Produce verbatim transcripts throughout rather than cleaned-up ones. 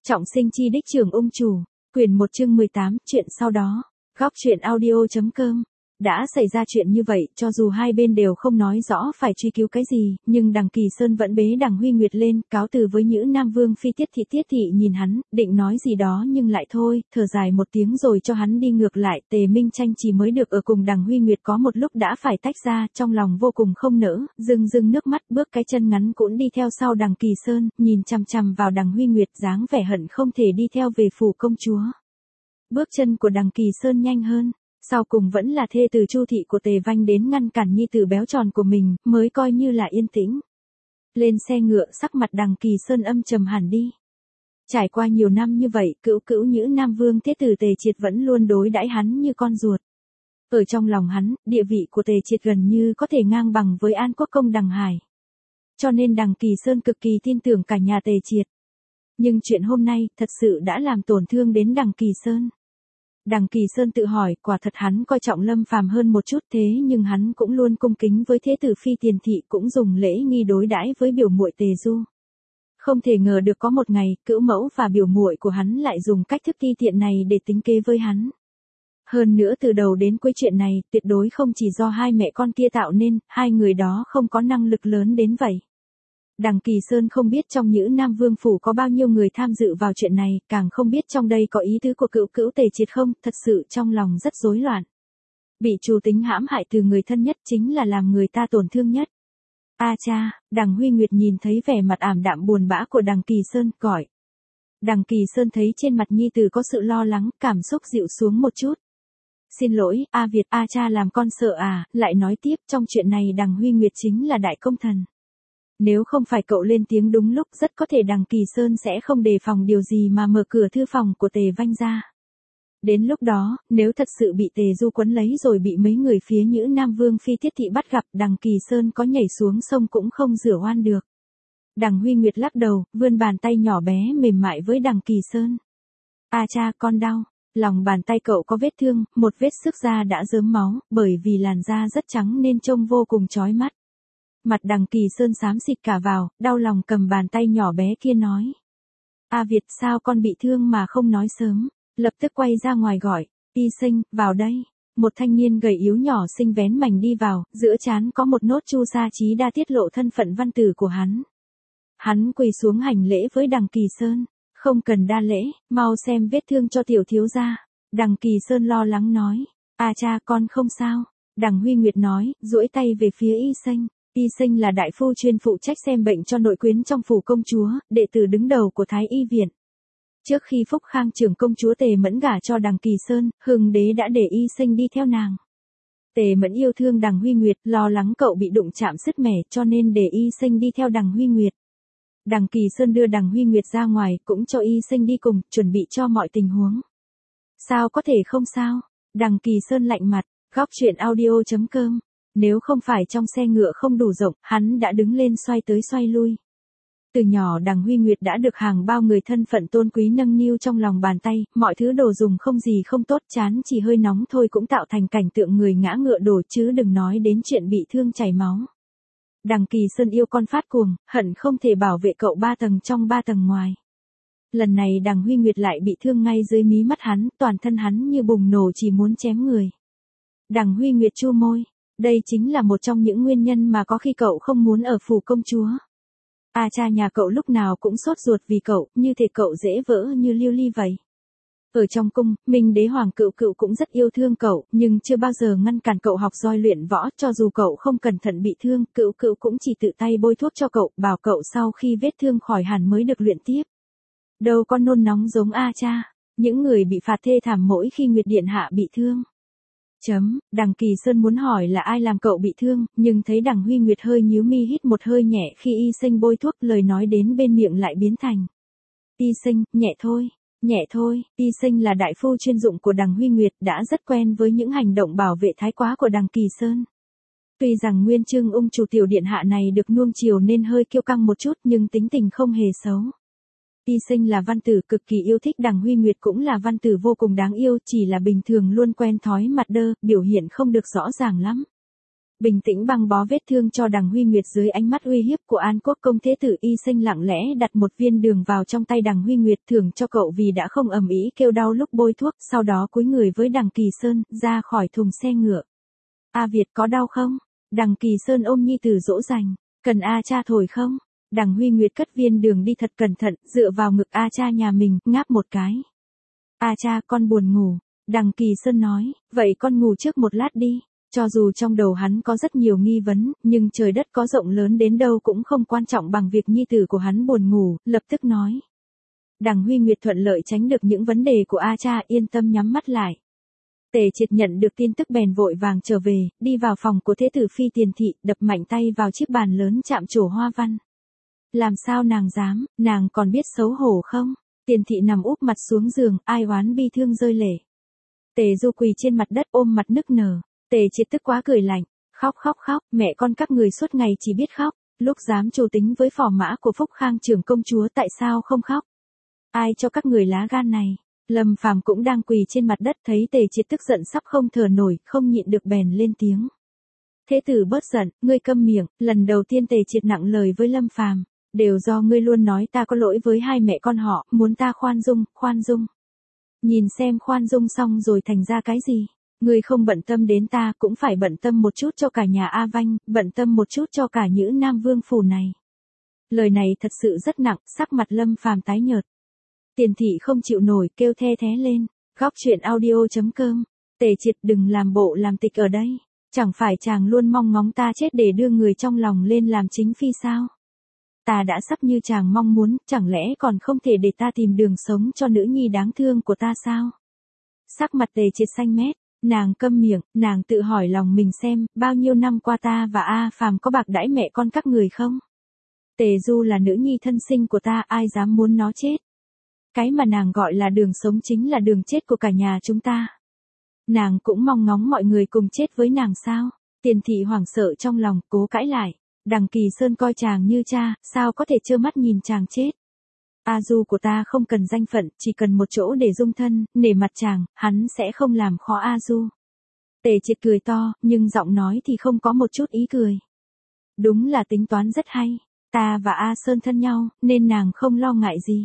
Trọng sinh chi đích trưởng ung chủ, quyển một chương mười tám, chuyện sau đó, góc truyện audio.com. Đã xảy ra chuyện như vậy, cho dù hai bên đều không nói rõ phải truy cứu cái gì, nhưng đằng Kỳ Sơn vẫn bế đằng Huy Nguyệt lên, cáo từ với Nhữ Nam Vương phi. Tiết thị tiết thị nhìn hắn, định nói gì đó nhưng lại thôi, thở dài một tiếng rồi cho hắn đi ngược lại. Tề Minh Tranh chỉ mới được ở cùng đằng Huy Nguyệt có một lúc đã phải tách ra, trong lòng vô cùng không nỡ, rưng rưng nước mắt, bước cái chân ngắn cũng đi theo sau đằng Kỳ Sơn, nhìn chằm chằm vào đằng Huy Nguyệt, dáng vẻ hận không thể đi theo về phủ công chúa. Bước chân của đằng Kỳ Sơn nhanh hơn. Sau cùng vẫn là thê từ Chu thị của Tề Vanh đến ngăn cản nhi tử béo tròn của mình, mới coi như là yên tĩnh. Lên xe ngựa, sắc mặt đằng Kỳ Sơn âm trầm hẳn đi. Trải qua nhiều năm như vậy, cữu cữu Nhữ Nam Vương thế tử Tề Triệt vẫn luôn đối đãi hắn như con ruột. Ở trong lòng hắn, địa vị của Tề Triệt gần như có thể ngang bằng với An Quốc công đằng Hải. Cho nên đằng Kỳ Sơn cực kỳ tin tưởng cả nhà Tề Triệt. Nhưng chuyện hôm nay, thật sự đã làm tổn thương đến đằng Kỳ Sơn. Đằng Kỳ Sơn tự hỏi, quả thật hắn coi trọng Lâm Phàm hơn một chút, thế nhưng hắn cũng luôn cung kính với thế tử phi Tiền thị, cũng dùng lễ nghi đối đãi với biểu muội Tề Du. Không thể ngờ được có một ngày, cữu mẫu và biểu muội của hắn lại dùng cách thức ti tiện này để tính kế với hắn. Hơn nữa từ đầu đến cuối chuyện này, tuyệt đối không chỉ do hai mẹ con kia tạo nên, hai người đó không có năng lực lớn đến vậy. Đằng Kỳ Sơn không biết trong Nhữ Nam Vương phủ có bao nhiêu người tham dự vào chuyện này, càng không biết trong đây có ý tứ của cữu cữu Tề Triệt không, thật sự trong lòng rất rối loạn. Bị chủ tính hãm hại từ người thân nhất chính là làm người ta tổn thương nhất. A cha, đằng Huy Nguyệt nhìn thấy vẻ mặt ảm đạm buồn bã của đằng Kỳ Sơn, gọi. Đằng Kỳ Sơn thấy trên mặt nhi tử có sự lo lắng, cảm xúc dịu xuống một chút. Xin lỗi, A Việt, A cha làm con sợ à, lại nói tiếp, trong chuyện này đằng Huy Nguyệt chính là đại công thần. Nếu không phải cậu lên tiếng đúng lúc, rất có thể đằng Kỳ Sơn sẽ không đề phòng điều gì mà mở cửa thư phòng của Tề Vanh ra. Đến lúc đó, nếu thật sự bị Tề Du quấn lấy rồi bị mấy người phía Nhữ Nam Vương phi Tiết thị bắt gặp, đằng Kỳ Sơn có nhảy xuống sông cũng không rửa oan được. Đằng Huy Nguyệt lắc đầu, vươn bàn tay nhỏ bé mềm mại với đằng Kỳ Sơn. A cha, con đau. Lòng bàn tay cậu có vết thương, một vết xước da đã rớm máu, bởi vì làn da rất trắng nên trông vô cùng chói mắt. Mặt đằng Kỳ Sơn xám xịt cả vào, đau lòng cầm bàn tay nhỏ bé kia nói. A Việt, sao con bị thương mà không nói sớm, lập tức quay ra ngoài gọi, Y Sinh, vào đây. Một thanh niên gầy yếu nhỏ xinh vén mảnh đi vào, giữa trán có một nốt chu sa chí đa tiết lộ thân phận văn tử của hắn. Hắn quỳ xuống hành lễ với đằng Kỳ Sơn, không cần đa lễ, mau xem vết thương cho tiểu thiếu gia. Đằng Kỳ Sơn lo lắng nói, a cha con không sao. Đằng Huy Nguyệt nói, duỗi tay về phía Y Sinh. Y Sinh là đại phu chuyên phụ trách xem bệnh cho nội quyến trong phủ công chúa, đệ tử đứng đầu của Thái Y viện. Trước khi Phúc Khang trưởng công chúa Tề Mẫn gả cho đằng Kỳ Sơn, Hưng đế đã để Y Sinh đi theo nàng. Tề Mẫn yêu thương đằng Huy Nguyệt, lo lắng cậu bị đụng chạm sứt mẻ, cho nên để Y Sinh đi theo đằng Huy Nguyệt. Đằng Kỳ Sơn đưa đằng Huy Nguyệt ra ngoài, cũng cho Y Sinh đi cùng, chuẩn bị cho mọi tình huống. Sao có thể không sao? Đằng Kỳ Sơn lạnh mặt, góc truyện audio.com. Nếu không phải trong xe ngựa không đủ rộng, hắn đã đứng lên xoay tới xoay lui. Từ nhỏ đằng Huy Nguyệt đã được hàng bao người thân phận tôn quý nâng niu trong lòng bàn tay, mọi thứ đồ dùng không gì không tốt, chán chỉ hơi nóng thôi cũng tạo thành cảnh tượng người ngã ngựa đổ, chứ đừng nói đến chuyện bị thương chảy máu. Đằng Kỳ Sơn yêu con phát cuồng, hận không thể bảo vệ cậu ba tầng trong ba tầng ngoài. Lần này đằng Huy Nguyệt lại bị thương ngay dưới mí mắt hắn, toàn thân hắn như bùng nổ chỉ muốn chém người. Đằng Huy Nguyệt chu môi. Đây chính là một trong những nguyên nhân mà có khi cậu không muốn ở phủ công chúa. A cha nhà cậu lúc nào cũng sốt ruột vì cậu, như thể cậu dễ vỡ như liêu ly vậy. Ở trong cung, Minh đế hoàng cựu cựu cũng rất yêu thương cậu, nhưng chưa bao giờ ngăn cản cậu học roi luyện võ, cho dù cậu không cẩn thận bị thương, cựu cựu cũng chỉ tự tay bôi thuốc cho cậu, bảo cậu sau khi vết thương khỏi hẳn mới được luyện tiếp. Đâu có nôn nóng giống A cha, những người bị phạt thê thảm mỗi khi Nguyệt điện hạ bị thương. Chấm, đằng Kỳ Sơn muốn hỏi là ai làm cậu bị thương, nhưng thấy đằng Huy Nguyệt hơi nhíu mi hít một hơi nhẹ khi Y Sinh bôi thuốc, lời nói đến bên miệng lại biến thành. Y Sinh, nhẹ thôi, nhẹ thôi. Y Sinh là đại phu chuyên dụng của đằng Huy Nguyệt, đã rất quen với những hành động bảo vệ thái quá của đằng Kỳ Sơn. Tuy rằng nguyên chương ung chủ tiểu điện hạ này được nuông chiều nên hơi kiêu căng một chút, nhưng tính tình không hề xấu. Y Sinh là văn tử cực kỳ yêu thích đằng Huy Nguyệt, cũng là văn tử vô cùng đáng yêu, chỉ là bình thường luôn quen thói mặt đơ, biểu hiện không được rõ ràng lắm. bình tĩnh băng bó vết thương cho Đằng Huy Nguyệt dưới ánh mắt uy hiếp của An Quốc công thế tử y sinh lặng lẽ đặt một viên đường vào trong tay Đằng Huy Nguyệt thưởng cho cậu vì đã không ầm ĩ kêu đau lúc bôi thuốc, sau đó cúi người với Đằng Kỳ Sơn, ra khỏi thùng xe ngựa. A Việt có đau không? Đằng Kỳ Sơn ôm nhi tử dỗ dành, cần A cha thổi không? Đằng Huy Nguyệt cất viên đường đi thật cẩn thận, dựa vào ngực A cha nhà mình, ngáp một cái. A cha con buồn ngủ, Đằng Kỳ Sơn nói, vậy con ngủ trước một lát đi. Cho dù trong đầu hắn có rất nhiều nghi vấn, nhưng trời đất có rộng lớn đến đâu cũng không quan trọng bằng việc nhi tử của hắn buồn ngủ, lập tức nói. Đằng Huy Nguyệt thuận lợi tránh được những vấn đề của A cha, yên tâm nhắm mắt lại. Tề Triệt nhận được tin tức bèn vội vàng trở về, đi vào phòng của thế tử phi Tiền Thị, đập mạnh tay vào chiếc bàn lớn chạm trổ hoa văn. Làm sao nàng dám, nàng còn biết xấu hổ không? Tiền Thị nằm úp mặt xuống giường, ai oán bi thương rơi lệ. Tề Du quỳ trên mặt đất ôm mặt nức nở. Tề Triệt tức quá cười lạnh, khóc khóc khóc, mẹ con các người suốt ngày chỉ biết khóc, lúc dám trù tính với phò mã của Phúc Khang trưởng công chúa tại sao không khóc? Ai cho các người lá gan này? Lâm Phàm cũng đang quỳ trên mặt đất thấy Tề Triệt tức giận sắp không thở nổi, không nhịn được bèn lên tiếng. Thế tử bớt giận, ngươi câm miệng, lần đầu tiên Tề Triệt nặng lời với Lâm Phàm, đều do ngươi luôn nói ta có lỗi với hai mẹ con họ, muốn ta khoan dung, khoan dung. Nhìn xem khoan dung xong rồi thành ra cái gì? Ngươi không bận tâm đến ta cũng phải bận tâm một chút cho cả nhà A Vanh, bận tâm một chút cho cả Nhữ Nam Vương phủ này. Lời này thật sự rất nặng, sắc mặt Lâm Phàm tái nhợt. Tiền Thị không chịu nổi, kêu the thé lên. Góc truyện audio chấm com. Tề Triệt đừng làm bộ làm tịch ở đây. Chẳng phải chàng luôn mong ngóng ta chết để đưa người trong lòng lên làm chính phi sao? Ta đã sắp như chàng mong muốn, chẳng lẽ còn không thể để ta tìm đường sống cho nữ nhi đáng thương của ta sao? Sắc mặt Tề Triệt xanh mét. Nàng câm miệng, nàng tự hỏi lòng mình xem, bao nhiêu năm qua ta và A Phàm có bạc đãi mẹ con các người không? Tề Du là nữ nhi thân sinh của ta, ai dám muốn nó chết? Cái mà nàng gọi là đường sống chính là đường chết của cả nhà chúng ta. Nàng cũng mong ngóng mọi người cùng chết với nàng sao? Tiền Thị hoảng sợ trong lòng, cố cãi lại. Đằng Kỳ Sơn coi chàng như cha, sao có thể trơ mắt nhìn chàng chết? A Du của ta không cần danh phận, chỉ cần một chỗ để dung thân, nể mặt chàng, hắn sẽ không làm khó A Du. Tề Triệt cười to, nhưng giọng nói thì không có một chút ý cười. Đúng là tính toán rất hay, ta và A Sơn thân nhau, nên nàng không lo ngại gì.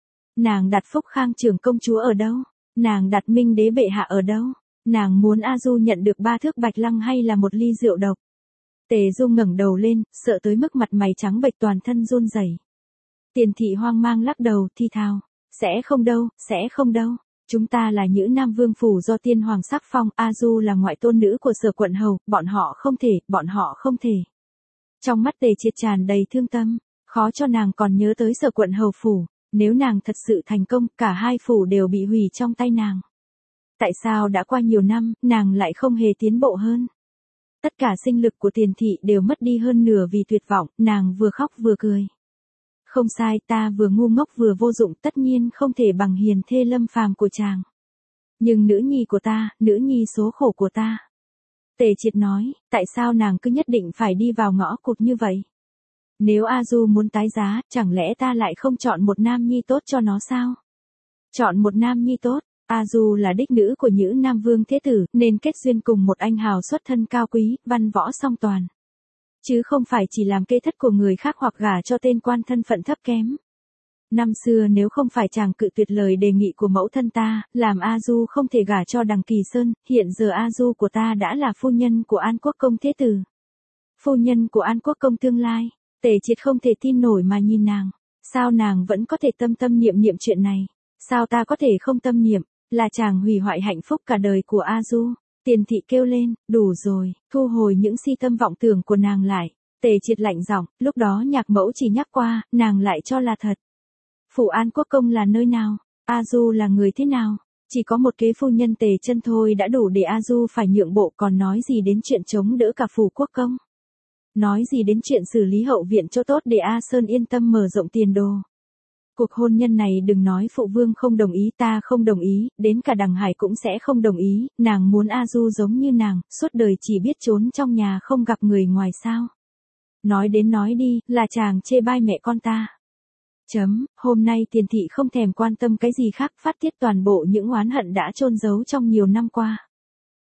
Nàng đặt Phúc Khang trưởng công chúa ở đâu? Nàng đặt Minh đế bệ hạ ở đâu? Nàng muốn A Du nhận được ba thước bạch lăng hay là một ly rượu độc? Tề Du ngẩng đầu lên, sợ tới mức mặt mày trắng bệch toàn thân run rẩy. Tiền Thị hoang mang lắc đầu, thi thào, sẽ không đâu, sẽ không đâu. Chúng ta là Nhữ Nam Vương phủ do tiên hoàng sắc phong, A Du là ngoại tôn nữ của Sở quận hầu, bọn họ không thể, bọn họ không thể. Trong mắt Tề Triệt tràn đầy thương tâm, khó cho nàng còn nhớ tới Sở quận hầu phủ, nếu nàng thật sự thành công, cả hai phủ đều bị hủy trong tay nàng. Tại sao đã qua nhiều năm, nàng lại không hề tiến bộ hơn? Tất cả sinh lực của Tiền Thị đều mất đi hơn nửa vì tuyệt vọng, nàng vừa khóc vừa cười. Không sai, ta vừa ngu ngốc vừa vô dụng, tất nhiên không thể bằng hiền thê Lâm Phàm của chàng. Nhưng nữ nhi của ta, nữ nhi số khổ của ta. Tề Triệt nói, tại sao nàng cứ nhất định phải đi vào ngõ cụt như vậy? Nếu A Du muốn tái giá, chẳng lẽ ta lại không chọn một nam nhi tốt cho nó sao? Chọn một nam nhi tốt, A Du là đích nữ của Nhữ Nam Vương Thế Tử, nên kết duyên cùng một anh hào xuất thân cao quý, văn võ song toàn. Chứ không phải chỉ làm kế thất của người khác hoặc gả cho tên quan thân phận thấp kém. Năm xưa nếu không phải chàng cự tuyệt lời đề nghị của mẫu thân ta, làm A Du không thể gả cho Đằng Kỳ Sơn, hiện giờ A Du của ta đã là phu nhân của An Quốc công Thế Tử. Phu nhân của An Quốc công tương lai. Tề Triệt không thể tin nổi mà nhìn nàng. Sao nàng vẫn có thể tâm tâm niệm niệm chuyện này? Sao ta có thể không tâm niệm? Là chàng hủy hoại hạnh phúc cả đời của A Du. Tiền Thị kêu lên, đủ rồi, thu hồi những si tâm vọng tưởng của nàng lại. Tề Triệt lạnh giọng, lúc đó nhạc mẫu chỉ nhắc qua, nàng lại cho là thật. Phủ An Quốc công là nơi nào? A Du là người thế nào? Chỉ có một kế phu nhân Tề Chân thôi đã đủ để A Du phải nhượng bộ, còn nói gì đến chuyện chống đỡ cả phủ quốc công? Nói gì đến chuyện xử lý hậu viện cho tốt để A Sơn yên tâm mở rộng tiền đồ? Cuộc hôn nhân này đừng nói phụ vương không đồng ý, ta không đồng ý, đến cả Đằng Hải cũng sẽ không đồng ý, nàng muốn A Du giống như nàng, suốt đời chỉ biết trốn trong nhà không gặp người ngoài sao. Nói đến nói đi, là chàng chê bai mẹ con ta. Chấm, hôm nay Tiền Thị không thèm quan tâm cái gì khác, phát tiết toàn bộ những oán hận đã chôn giấu trong nhiều năm qua.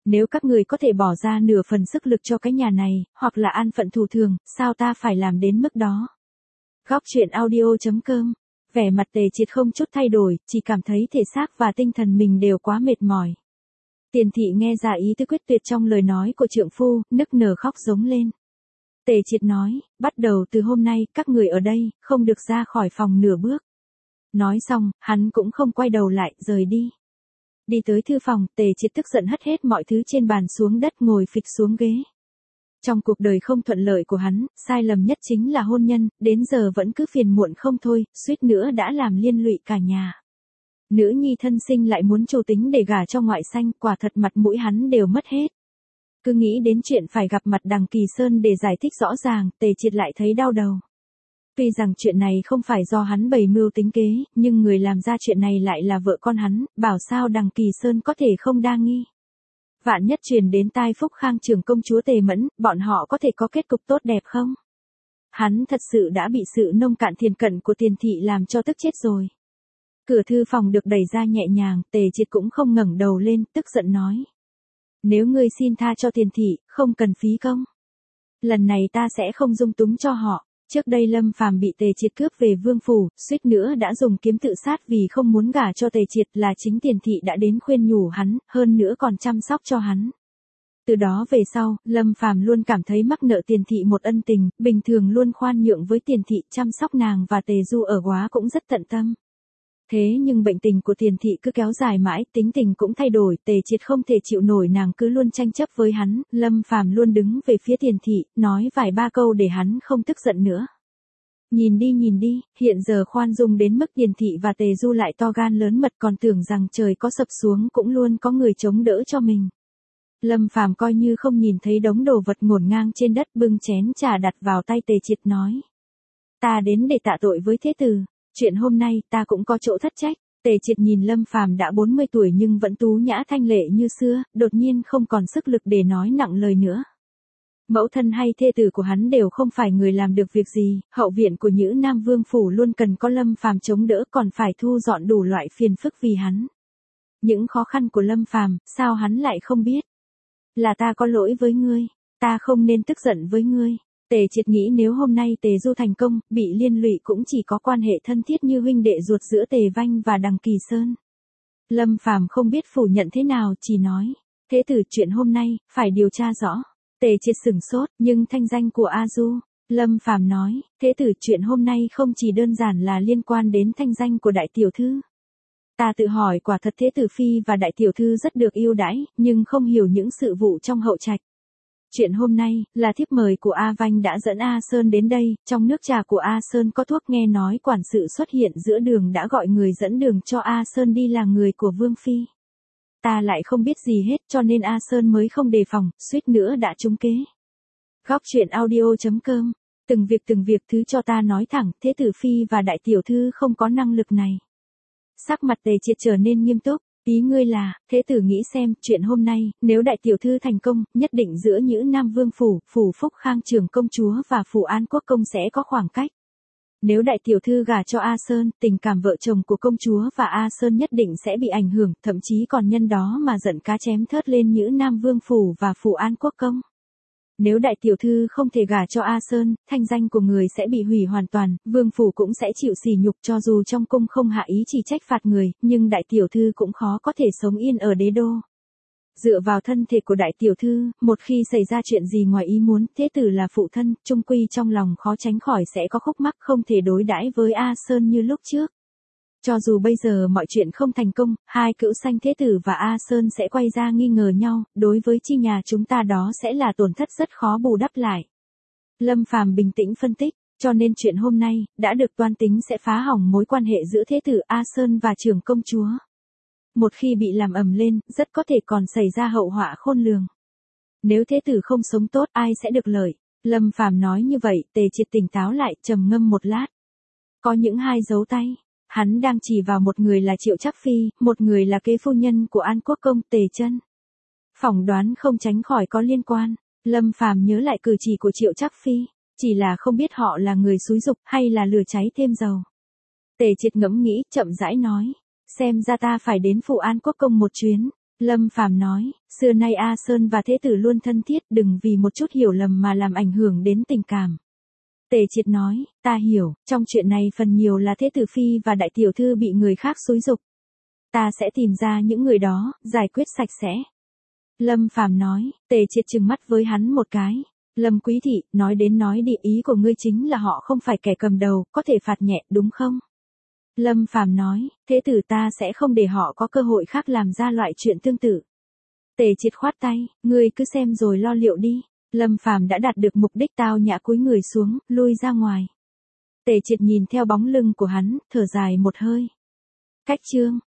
Nếu các người có thể bỏ ra nửa phần sức lực cho cái nhà này, hoặc là an phận thù thường, sao ta phải làm đến mức đó? Góc truyện audio chấm com. Vẻ mặt Tề Triệt không chút thay đổi, chỉ cảm thấy thể xác và tinh thần mình đều quá mệt mỏi. Tiền thị nghe ra ý tứ quyết tuyệt trong lời nói của trượng phu, nức nở khóc giống lên. Tề Triệt nói, bắt đầu từ hôm nay, các người ở đây, không được ra khỏi phòng nửa bước. Nói xong, hắn cũng không quay đầu lại, rời đi. Đi tới thư phòng, Tề Triệt tức giận hất hết mọi thứ trên bàn xuống đất, ngồi phịch xuống ghế. Trong cuộc đời không thuận lợi của hắn, sai lầm nhất chính là hôn nhân, đến giờ vẫn cứ phiền muộn không thôi, suýt nữa đã làm liên lụy cả nhà. Nữ nhi thân sinh lại muốn trù tính để gả cho ngoại xanh, quả thật mặt mũi hắn đều mất hết. Cứ nghĩ đến chuyện phải gặp mặt Đằng Kỳ Sơn để giải thích rõ ràng, Tề Triệt lại thấy đau đầu. Tuy rằng chuyện này không phải do hắn bày mưu tính kế, nhưng người làm ra chuyện này lại là vợ con hắn, bảo sao Đằng Kỳ Sơn có thể không đa nghi. Vạn nhất truyền đến tai Phúc Khang trưởng công chúa Tề Mẫn, bọn họ có thể có kết cục tốt đẹp không? Hắn thật sự đã bị sự nông cạn thiền cận của Tiền thị làm cho tức chết rồi. Cửa thư phòng được đẩy ra nhẹ nhàng, Tề Triệt cũng không ngẩng đầu lên, tức giận nói. Nếu ngươi xin tha cho Tiền thị, không cần phí công. Lần này ta sẽ không dung túng cho họ. Trước đây Lâm Phàm bị Tề Triệt cướp về vương phủ, suýt nữa đã dùng kiếm tự sát vì không muốn gả cho Tề Triệt, là chính Tiền thị đã đến khuyên nhủ hắn, hơn nữa còn chăm sóc cho hắn. Từ đó về sau, Lâm Phàm luôn cảm thấy mắc nợ Tiền thị một ân tình, bình thường luôn khoan nhượng với Tiền thị, chăm sóc nàng và Tề Du ở Góa cũng rất tận tâm. Thế nhưng bệnh tình của Tiền thị cứ kéo dài mãi, tính tình cũng thay đổi, Tề Triệt không thể chịu nổi nàng cứ luôn tranh chấp với hắn, Lâm Phàm luôn đứng về phía Tiền thị, nói vài ba câu để hắn không tức giận nữa. Nhìn đi nhìn đi, hiện giờ khoan dung đến mức Tiền thị và Tề Du lại to gan lớn mật, còn tưởng rằng trời có sập xuống cũng luôn có người chống đỡ cho mình. Lâm Phàm coi như không nhìn thấy đống đồ vật ngổn ngang trên đất, bưng chén trà đặt vào tay Tề Triệt nói. Ta đến để tạ tội với thế tử. Chuyện hôm nay ta cũng có chỗ thất trách. Tề Triệt nhìn Lâm Phàm đã bốn mươi tuổi nhưng vẫn tú nhã thanh lệ như xưa, đột nhiên không còn sức lực để nói nặng lời nữa. Mẫu thân hay thê tử của hắn đều không phải người làm được việc gì, hậu viện của Nhữ Nam Vương phủ luôn cần có Lâm Phàm chống đỡ, còn phải thu dọn đủ loại phiền phức vì hắn. Những khó khăn của Lâm Phàm, sao hắn lại không biết? Là ta có lỗi với ngươi, ta không nên tức giận với ngươi. Tề Triệt nghĩ nếu hôm nay Tề Du thành công, bị liên lụy cũng chỉ có quan hệ thân thiết như huynh đệ ruột giữa Tề Vanh và Đằng Kỳ Sơn. Lâm Phàm không biết phủ nhận thế nào, chỉ nói, thế tử chuyện hôm nay, phải điều tra rõ. Tề Triệt sửng sốt, nhưng thanh danh của A Du. Lâm Phàm nói, thế tử chuyện hôm nay không chỉ đơn giản là liên quan đến thanh danh của đại tiểu thư. Ta tự hỏi quả thật thế tử phi và đại tiểu thư rất được yêu đãi, nhưng không hiểu những sự vụ trong hậu trạch. Chuyện hôm nay, là thiếp mời của A Vanh đã dẫn A Sơn đến đây, trong nước trà của A Sơn có thuốc, nghe nói quản sự xuất hiện giữa đường đã gọi người dẫn đường cho A Sơn đi là người của Vương Phi. Ta lại không biết gì hết cho nên A Sơn mới không đề phòng, suýt nữa đã trúng kế. Góc truyện audio chấm com, từng việc từng việc thứ cho ta nói thẳng, thế tử Phi và đại tiểu thư không có năng lực này. Sắc mặt Tề Triệt trở nên nghiêm túc. Ý ngươi là, thế tử nghĩ xem, chuyện hôm nay, nếu đại tiểu thư thành công, nhất định giữa Nhữ Nam Vương phủ, phủ Phúc Khang trưởng công chúa và phủ An Quốc công sẽ có khoảng cách. Nếu đại tiểu thư gả cho A Sơn, tình cảm vợ chồng của công chúa và A Sơn nhất định sẽ bị ảnh hưởng, thậm chí còn nhân đó mà giận cá chém thớt lên Nhữ Nam Vương phủ và phủ An Quốc công. Nếu đại tiểu thư không thể gả cho A Sơn, thanh danh của người sẽ bị hủy hoàn toàn, vương phủ cũng sẽ chịu sỉ nhục, cho dù trong cung không hạ ý chỉ trách phạt người, nhưng đại tiểu thư cũng khó có thể sống yên ở đế đô. Dựa vào thân thể của đại tiểu thư, một khi xảy ra chuyện gì ngoài ý muốn, thế tử là phụ thân, chung quy trong lòng khó tránh khỏi sẽ có khúc mắc, không thể đối đãi với A Sơn như lúc trước. Cho dù bây giờ mọi chuyện không thành công, hai cữu sanh thế tử và A Sơn sẽ quay ra nghi ngờ nhau, đối với chi nhà chúng ta đó sẽ là tổn thất rất khó bù đắp lại. Lâm Phàm bình tĩnh phân tích, cho nên chuyện hôm nay, đã được toan tính sẽ phá hỏng mối quan hệ giữa thế tử A Sơn và trưởng công chúa. Một khi bị làm ầm lên, rất có thể còn xảy ra hậu họa khôn lường. Nếu thế tử không sống tốt, ai sẽ được lợi? Lâm Phàm nói như vậy, Tề Triệt tỉnh táo lại, trầm ngâm một lát. Có những hai dấu tay. Hắn đang chỉ vào một người là Triệu Trác Phi, một người là kế phu nhân của An Quốc công Tề Chân. Phỏng đoán không tránh khỏi có liên quan. Lâm Phàm nhớ lại cử chỉ của Triệu Trác Phi, chỉ là không biết họ là người xúi giục hay là lửa cháy thêm dầu. Tề Triệt ngẫm nghĩ, chậm rãi nói, xem ra ta phải đến phủ An Quốc công một chuyến. Lâm Phàm nói, xưa nay A Sơn và Thế Tử luôn thân thiết, đừng vì một chút hiểu lầm mà làm ảnh hưởng đến tình cảm. Tề Triệt nói, ta hiểu, trong chuyện này phần nhiều là Thế Tử Phi và Đại Tiểu Thư bị người khác xúi giục. Ta sẽ tìm ra những người đó, giải quyết sạch sẽ. Lâm Phàm nói, Tề Triệt trừng mắt với hắn một cái. Lâm Quý Thị, nói đến nói đi, ý của ngươi chính là họ không phải kẻ cầm đầu, có thể phạt nhẹ đúng không? Lâm Phàm nói, thế tử ta sẽ không để họ có cơ hội khác làm ra loại chuyện tương tự. Tề Triệt khoát tay, ngươi cứ xem rồi lo liệu đi. Lâm Phàm đã đạt được mục đích, tao nhã cúi người xuống, lui ra ngoài. Tề Triệt nhìn theo bóng lưng của hắn, thở dài một hơi. Cách chương